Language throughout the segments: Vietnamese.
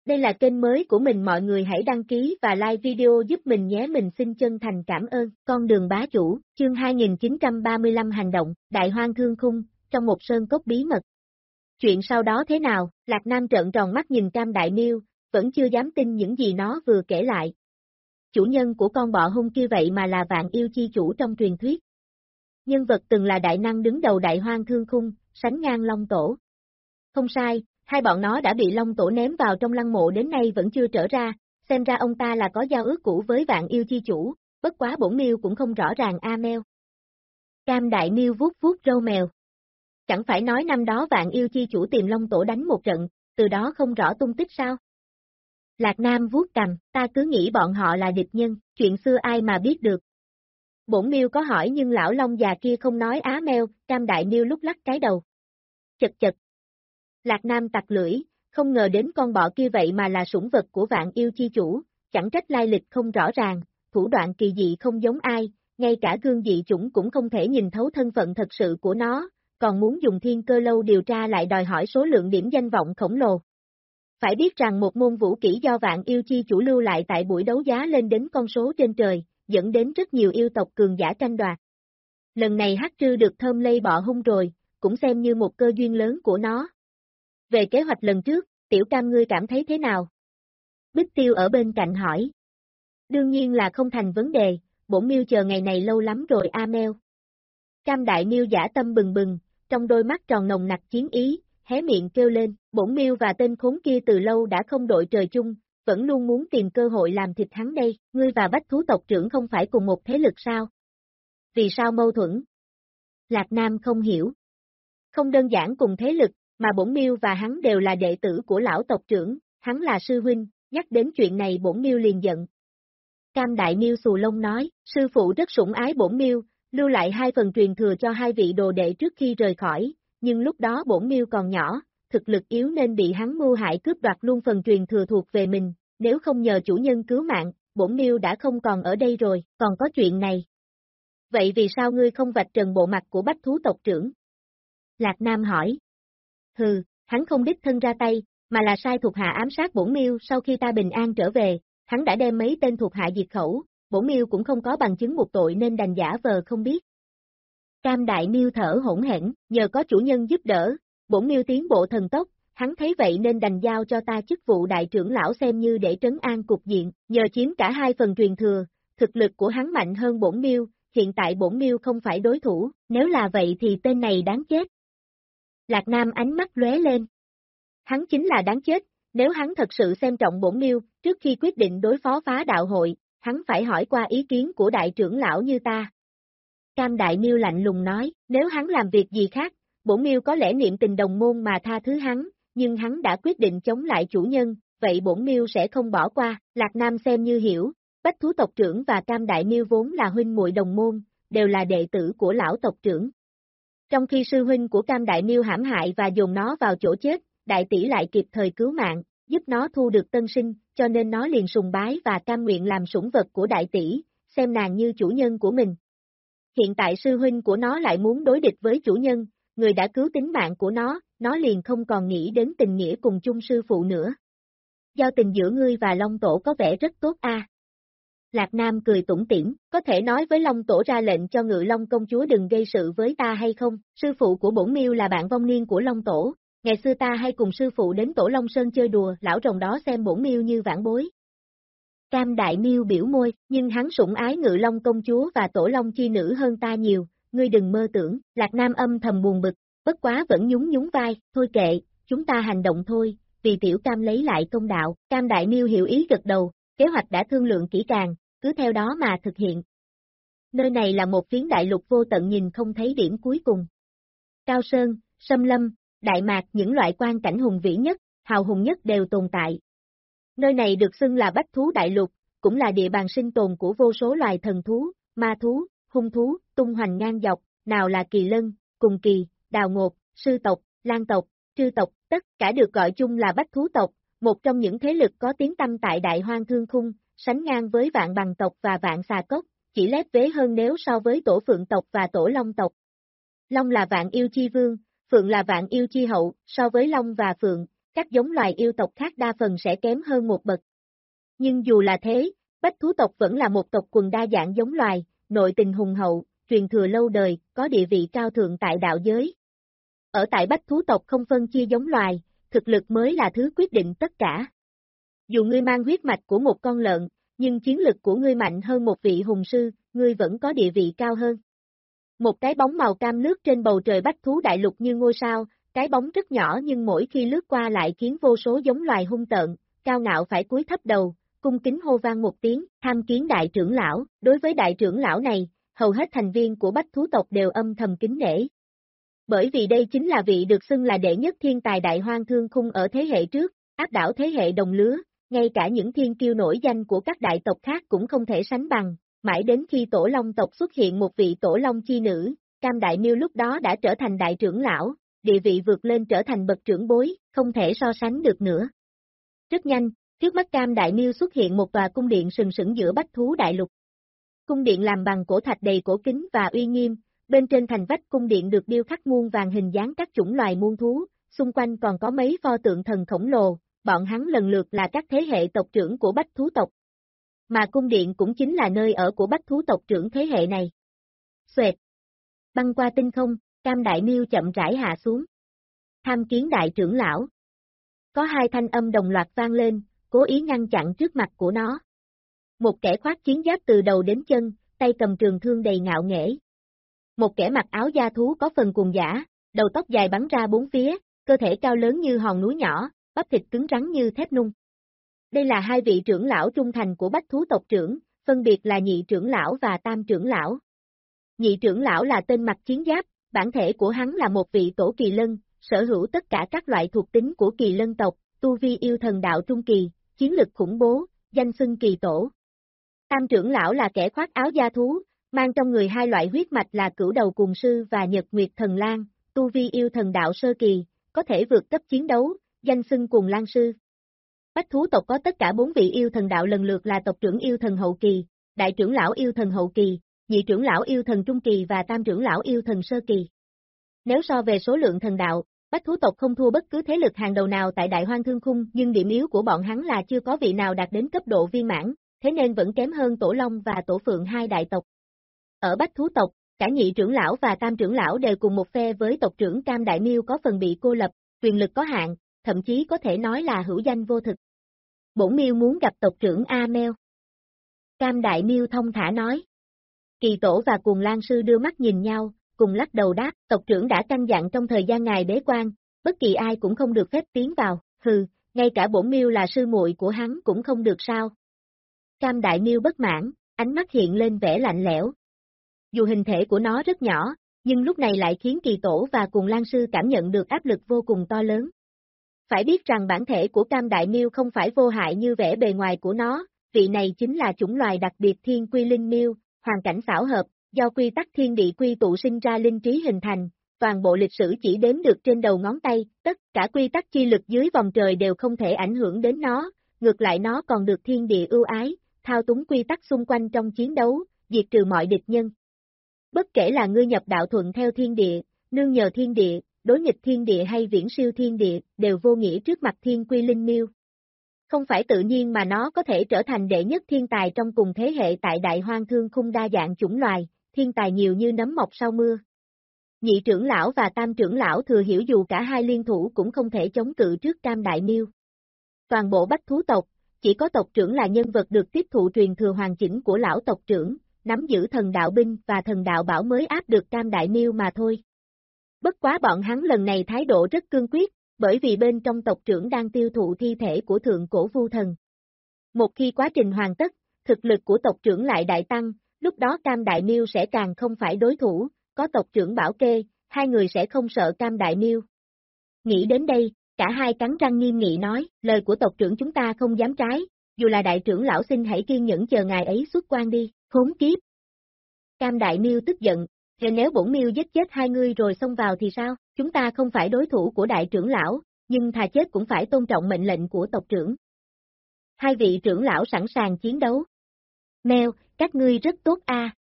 Đây là kênh mới của mình, mọi người hãy đăng ký và like video giúp mình nhé, mình xin chân thành cảm ơn. Con đường bá chủ, chương 2935 hành động, Đại Hoang Thương Khung, trong một sơn cốc bí mật. Chuyện sau đó thế nào? Lạc Nam trợn tròn mắt nhìn Cam Đại Miêu, vẫn chưa dám tin những gì nó vừa kể lại. Chủ nhân của con bọ hung kia vậy mà là Vạn Yêu chi chủ trong truyền thuyết. Nhân vật từng là đại năng đứng đầu Đại Hoang Thương Khung, sánh ngang Long Tổ. Không sai, hai bọn nó đã bị Long Tổ ném vào trong lăng mộ đến nay vẫn chưa trở ra, xem ra ông ta là có giao ước cũ với Vạn Yêu chi chủ, bất quá bổn Miêu cũng không rõ ràng a meo. Cam Đại Miêu vuốt vuốt râu mèo. Chẳng phải nói năm đó Vạn Yêu chi chủ tìm Long Tổ đánh một trận, từ đó không rõ tung tích sao? Lạc Nam vuốt cằm, ta cứ nghĩ bọn họ là địch nhân, chuyện xưa ai mà biết được. Bổn Miêu có hỏi nhưng lão Long già kia không nói á meo, Cam Đại Miêu lúc lắc cái đầu. Chật chật. Lạc Nam tặc lưỡi, không ngờ đến con bọ kia vậy mà là sủng vật của Vạn Yêu chi chủ, chẳng trách lai lịch không rõ ràng, thủ đoạn kỳ dị không giống ai, ngay cả gương dị chủng cũng không thể nhìn thấu thân phận thật sự của nó, còn muốn dùng thiên cơ lâu điều tra lại đòi hỏi số lượng điểm danh vọng khổng lồ. Phải biết rằng một môn vũ kỹ do Vạn Yêu chi chủ lưu lại tại buổi đấu giá lên đến con số trên trời, dẫn đến rất nhiều yêu tộc cường giả tranh đoạt. Lần này Hắc Trư được thơm lây bọ hung rồi, cũng xem như một cơ duyên lớn của nó. Về kế hoạch lần trước, Tiểu Cam ngươi cảm thấy thế nào? Bích Tiêu ở bên cạnh hỏi. Đương nhiên là không thành vấn đề, bổn Miêu chờ ngày này lâu lắm rồi a meo. Cam Đại Miêu giả tâm bừng bừng, trong đôi mắt tròn nồng nặc chiến ý, hé miệng kêu lên, bổn Miêu và tên khốn kia từ lâu đã không đội trời chung, vẫn luôn muốn tìm cơ hội làm thịt hắn đây, ngươi và Bách Thú tộc trưởng không phải cùng một thế lực sao? Vì sao mâu thuẫn? Lạc Nam không hiểu. Không đơn giản cùng thế lực, mà bổn Miêu và hắn đều là đệ tử của lão tộc trưởng, hắn là sư huynh, nhắc đến chuyện này bổn Miêu liền giận. Cam Đại Miêu xù lông nói, sư phụ rất sủng ái bổn Miêu, lưu lại 2 phần truyền thừa cho 2 vị đồ đệ trước khi rời khỏi, nhưng lúc đó bổn Miêu còn nhỏ, thực lực yếu nên bị hắn mưu hại cướp đoạt luôn phần truyền thừa thuộc về mình, nếu không nhờ chủ nhân cứu mạng, bổn Miêu đã không còn ở đây rồi, còn có chuyện này. Vậy vì sao ngươi không vạch trần bộ mặt của Bách Thú tộc trưởng? Lạc Nam hỏi. Hừ, hắn không đích thân ra tay, mà là sai thuộc hạ ám sát bổn Miêu sau khi ta bình an trở về, hắn đã đem mấy tên thuộc hạ diệt khẩu, bổn Miêu cũng không có bằng chứng buộc tội nên đành giả vờ không biết. Cam Đại Miêu thở hổn hển, nhờ có chủ nhân giúp đỡ, bổn Miêu tiến bộ thần tốc, hắn thấy vậy nên đành giao cho ta chức vụ đại trưởng lão xem như để trấn an cục diện, nhờ chiếm cả 2 phần truyền thừa, thực lực của hắn mạnh hơn bổn Miêu, hiện tại bổn Miêu không phải đối thủ, nếu là vậy thì tên này đáng chết. Lạc Nam ánh mắt lóe lên. Hắn chính là đáng chết, nếu hắn thật sự xem trọng bổn Miêu, trước khi quyết định đối phó phá đạo hội, hắn phải hỏi qua ý kiến của đại trưởng lão như ta. Cam Đại Miêu lạnh lùng nói, nếu hắn làm việc gì khác, bổn Miêu có lẽ niệm tình đồng môn mà tha thứ hắn, nhưng hắn đã quyết định chống lại chủ nhân, vậy bổn Miêu sẽ không bỏ qua. Lạc Nam xem như hiểu, Bách Thú tộc trưởng và Cam Đại Miêu vốn là huynh muội đồng môn, đều là đệ tử của lão tộc trưởng. Trong khi sư huynh của Cam Đại Miêu hãm hại và dồn nó vào chỗ chết, đại tỷ lại kịp thời cứu mạng, giúp nó thu được tân sinh, cho nên nó liền sùng bái và cam nguyện làm sủng vật của đại tỷ, xem nàng như chủ nhân của mình. Hiện tại sư huynh của nó lại muốn đối địch với chủ nhân, người đã cứu tính mạng của nó liền không còn nghĩ đến tình nghĩa cùng chung sư phụ nữa. Giao tình giữa ngươi và Long Tổ có vẻ rất tốt a. Lạc Nam cười tủm tỉm, có thể nói với Long Tổ ra lệnh cho Ngự Long công chúa đừng gây sự với ta hay không, sư phụ của bổn Miêu là bạn vong niên của Long Tổ, ngày xưa ta hay cùng sư phụ đến Tổ Long Sơn chơi đùa, lão rồng đó xem bổn Miêu như vãn bối. Cam Đại Miêu biểu môi, nhưng hắn sủng ái Ngự Long công chúa và Tổ Long chi nữ hơn ta nhiều, ngươi đừng mơ tưởng, Lạc Nam âm thầm buồn bực, bất quá vẫn nhún nhún vai, thôi kệ, chúng ta hành động thôi, vì tiểu Cam lấy lại công đạo, Cam Đại Miêu hiểu ý gật đầu, kế hoạch đã thương lượng kỹ càng, cứ theo đó mà thực hiện. Nơi này là một phiến đại lục vô tận nhìn không thấy điểm cuối cùng. Cao sơn, xâm lâm, đại mạc những loại quan cảnh hùng vĩ nhất, hào hùng nhất đều tồn tại. Nơi này được xưng là Bách Thú Đại Lục, cũng là địa bàn sinh tồn của vô số loài thần thú, ma thú, hung thú, tung hoành ngang dọc, nào là kỳ lân, cùng kỳ, đào ngột, sư tộc, lang tộc, trư tộc, tất cả được gọi chung là Bách Thú tộc, một trong những thế lực có tiếng tăm tại Đại Hoang Thương Khung, sánh ngang với Vạn Bằng tộc và Vạn Xà Cốc, chỉ lép vế hơn nếu so với Tổ Phượng tộc và Tổ Long tộc. Long là Vạn Yêu chi vương, Phượng là Vạn Yêu chi hậu, so với Long và Phượng, các giống loài yêu tộc khác đa phần sẽ kém hơn một bậc. Nhưng dù là thế, bách thú tộc vẫn là một tộc quần đa dạng giống loài, nội tình hùng hậu, truyền thừa lâu đời, có địa vị cao thượng tại đạo giới. Ở tại bách thú tộc không phân chia giống loài, thực lực mới là thứ quyết định tất cả. Dù ngươi mang huyết mạch của một con lợn, nhưng chiến lực của ngươi mạnh hơn một vị hùng sư, ngươi vẫn có địa vị cao hơn. Một cái bóng màu cam lướt trên bầu trời bách thú đại lục như ngôi sao, cái bóng rất nhỏ nhưng mỗi khi lướt qua lại khiến vô số giống loài hung tợn, cao ngạo phải cúi thấp đầu, cung kính hô vang một tiếng, tham kiến đại trưởng lão. Đối với đại trưởng lão này, hầu hết thành viên của bách thú tộc đều âm thầm kính nể. Bởi vì đây chính là vị được xưng là đệ nhất thiên tài đại hoang thương khung ở thế hệ trước, áp đảo thế hệ đồng lứa, ngay cả những thiên kiêu nổi danh của các đại tộc khác cũng không thể sánh bằng, mãi đến khi tổ long tộc xuất hiện một vị tổ long chi nữ, Cam Đại Miêu lúc đó đã trở thành đại trưởng lão, địa vị vượt lên trở thành bậc trưởng bối, không thể so sánh được nữa. Rất nhanh, trước mắt Cam Đại Miêu xuất hiện một tòa cung điện sừng sững giữa bách thú đại lục. Cung điện làm bằng cổ thạch đầy cổ kính và uy nghiêm, bên trên thành vách cung điện được điêu khắc muôn vàng hình dáng các chủng loài muôn thú, xung quanh còn có mấy pho tượng thần khổng lồ, bọn hắn lần lượt là các thế hệ tộc trưởng của bách thú tộc. Mà cung điện cũng chính là nơi ở của bách thú tộc trưởng thế hệ này. Xoẹt. Băng qua tinh không, Cam Đại Miêu chậm rãi hạ xuống. Tham kiến đại trưởng lão. Có hai thanh âm đồng loạt vang lên, cố ý ngăn chặn trước mặt của nó. Một kẻ khoác chiến giáp từ đầu đến chân, tay cầm trường thương đầy ngạo nghễ. Một kẻ mặc áo da thú có phần cuồng dã, đầu tóc dài bắn ra bốn phía, cơ thể cao lớn như hòn núi nhỏ, bắp thịt cứng rắn như thép nung. Đây là hai vị trưởng lão trung thành của bách thú tộc trưởng, phân biệt là nhị trưởng lão và tam trưởng lão. Nhị trưởng lão là tên mặc chiến giáp, bản thể của hắn là một vị tổ kỳ lân, sở hữu tất cả các loại thuộc tính của kỳ lân tộc, tu vi yêu thần đạo trung kỳ, chiến lực khủng bố, danh xưng kỳ tổ. Tam trưởng lão là kẻ khoác áo da thú, mang trong người hai loại huyết mạch là cửu đầu cùng sư và nhật nguyệt thần lang, tu vi yêu thần đạo sơ kỳ, có thể vượt cấp chiến đấu, danh xưng cùng lang sư. Bách thú tộc có tất cả 4 vị yêu thần đạo lần lượt là tộc trưởng yêu thần hậu kỳ, đại trưởng lão yêu thần hậu kỳ, nhị trưởng lão yêu thần trung kỳ và tam trưởng lão yêu thần sơ kỳ. Nếu so về số lượng thần đạo, bách thú tộc không thua bất cứ thế lực hàng đầu nào tại Đại Hoang Thương Khung, nhưng điểm yếu của bọn hắn là chưa có vị nào đạt đến cấp độ viên mãn, thế nên vẫn kém hơn Tổ Long và Tổ Phượng hai đại tộc. Ở bách thú tộc, cả nhị trưởng lão và tam trưởng lão đều cùng một phe với tộc trưởng Cam Đại Miêu có phần bị cô lập, quyền lực có hạn, thậm chí có thể nói là hữu danh vô thực. Bổn Miêu muốn gặp tộc trưởng A Meo. Cam Đại Miêu thông thả nói. Kỳ tổ và Cuồng Lang sư đưa mắt nhìn nhau, cùng lắc đầu đáp, tộc trưởng đã căn dặn trong thời gian ngài bế quan, bất kỳ ai cũng không được phép tiến vào, hừ, ngay cả bổn Miêu là sư muội của hắn cũng không được sao. Cam Đại Miêu bất mãn, ánh mắt hiện lên vẻ lạnh lẽo. Dù hình thể của nó rất nhỏ, nhưng lúc này lại khiến kỳ tổ và Cuồng Lang sư cảm nhận được áp lực vô cùng to lớn. Phải biết rằng bản thể của Cam Đại Miêu không phải vô hại như vẻ bề ngoài của nó, vị này chính là chủng loài đặc biệt thiên quy linh miêu, hoàn cảnh xảo hợp, do quy tắc thiên địa quy tụ sinh ra linh trí hình thành, toàn bộ lịch sử chỉ đếm được trên đầu ngón tay, tất cả quy tắc chi lực dưới vòng trời đều không thể ảnh hưởng đến nó, ngược lại nó còn được thiên địa ưu ái, thao túng quy tắc xung quanh trong chiến đấu, diệt trừ mọi địch nhân. Bất kể là ngươi nhập đạo thuận theo thiên địa, nương nhờ thiên địa, đối nghịch thiên địa hay viễn siêu thiên địa, đều vô nghĩa trước mặt thiên quy linh miêu. Không phải tự nhiên mà nó có thể trở thành đệ nhất thiên tài trong cùng thế hệ tại Đại Hoang Thương Khung đa dạng chủng loài, thiên tài nhiều như nấm mọc sau mưa. Nhị trưởng lão và tam trưởng lão thừa hiểu dù cả hai liên thủ cũng không thể chống cự trước Cam Đại Miêu. Toàn bộ bách thú tộc, chỉ có tộc trưởng là nhân vật được tiếp thụ truyền thừa hoàn chỉnh của lão tộc trưởng, nắm giữ thần đạo binh và thần đạo bảo mới áp được Cam Đại Miêu mà thôi. Bất quá bọn hắn lần này thái độ rất cương quyết, bởi vì bên trong tộc trưởng đang tiêu thụ thi thể của thượng cổ vu thần. Một khi quá trình hoàn tất, thực lực của tộc trưởng lại đại tăng, lúc đó Cam Đại Miêu sẽ càng không phải đối thủ, có tộc trưởng bảo kê, hai người sẽ không sợ Cam Đại Miêu. Nghĩ đến đây, cả hai cắn răng nghiêm nghị nói, lời của tộc trưởng chúng ta không dám trái, dù là đại trưởng lão xin hãy kiên nhẫn chờ ngài ấy xuất quan đi, khốn kiếp. Cam Đại Miêu tức giận, nếu bổn Miêu giết chết hai ngươi rồi xông vào thì sao, chúng ta không phải đối thủ của đại trưởng lão, nhưng thà chết cũng phải tôn trọng mệnh lệnh của tộc trưởng. Hai vị trưởng lão sẵn sàng chiến đấu. Mèo, các ngươi rất tốt a.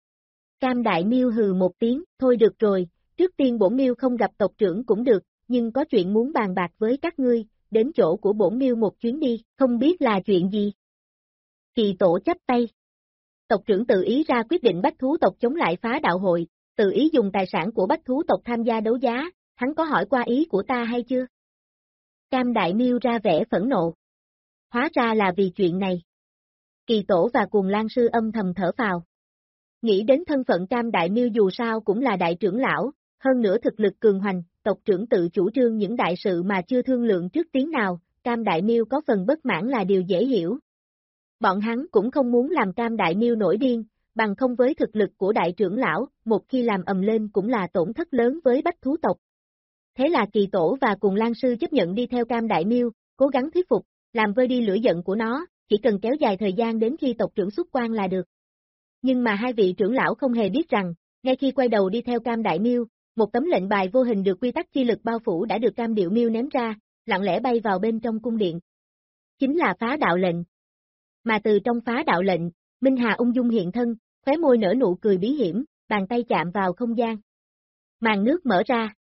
Cam Đại Miêu hừ một tiếng, thôi được rồi, trước tiên bổn Miêu không gặp tộc trưởng cũng được, nhưng có chuyện muốn bàn bạc với các ngươi, đến chỗ của bổn miêu một chuyến đi, không biết là chuyện gì. Kỳ tổ chắp tay. Tộc trưởng tự ý ra quyết định bách thú tộc chống lại phá đạo hội, tự ý dùng tài sản của bách thú tộc tham gia đấu giá, hắn có hỏi qua ý của ta hay chưa? Cam Đại Miêu ra vẻ phẫn nộ. Hóa ra là vì chuyện này. Kỳ tổ và Cuồng Lang sư âm thầm thở phào. Nghĩ đến thân phận Cam Đại Miêu dù sao cũng là đại trưởng lão, hơn nữa thực lực cường hoành, tộc trưởng tự chủ trương những đại sự mà chưa thương lượng trước tiếng nào, Cam Đại Miêu có phần bất mãn là điều dễ hiểu. Bọn hắn cũng không muốn làm Cam Đại Miêu nổi điên, bằng không với thực lực của đại trưởng lão, một khi làm ầm lên cũng là tổn thất lớn với bách thú tộc. Thế là Kỳ tổ và Cuồng Lang sư chấp nhận đi theo Cam Đại Miêu, cố gắng thuyết phục, làm vơi đi lửa giận của nó, chỉ cần kéo dài thời gian đến khi tộc trưởng xuất quan là được. Nhưng mà hai vị trưởng lão không hề biết rằng, ngay khi quay đầu đi theo Cam Đại Miêu, một tấm lệnh bài vô hình được quy tắc chi lực bao phủ đã được Cam Điệu Miêu ném ra, lặng lẽ bay vào bên trong cung điện. Chính là phá đạo lệnh. Mà từ trong phá đạo lệnh, Minh Hà ung dung hiện thân, khóe môi nở nụ cười bí hiểm, bàn tay chạm vào không gian. Màn nước mở ra.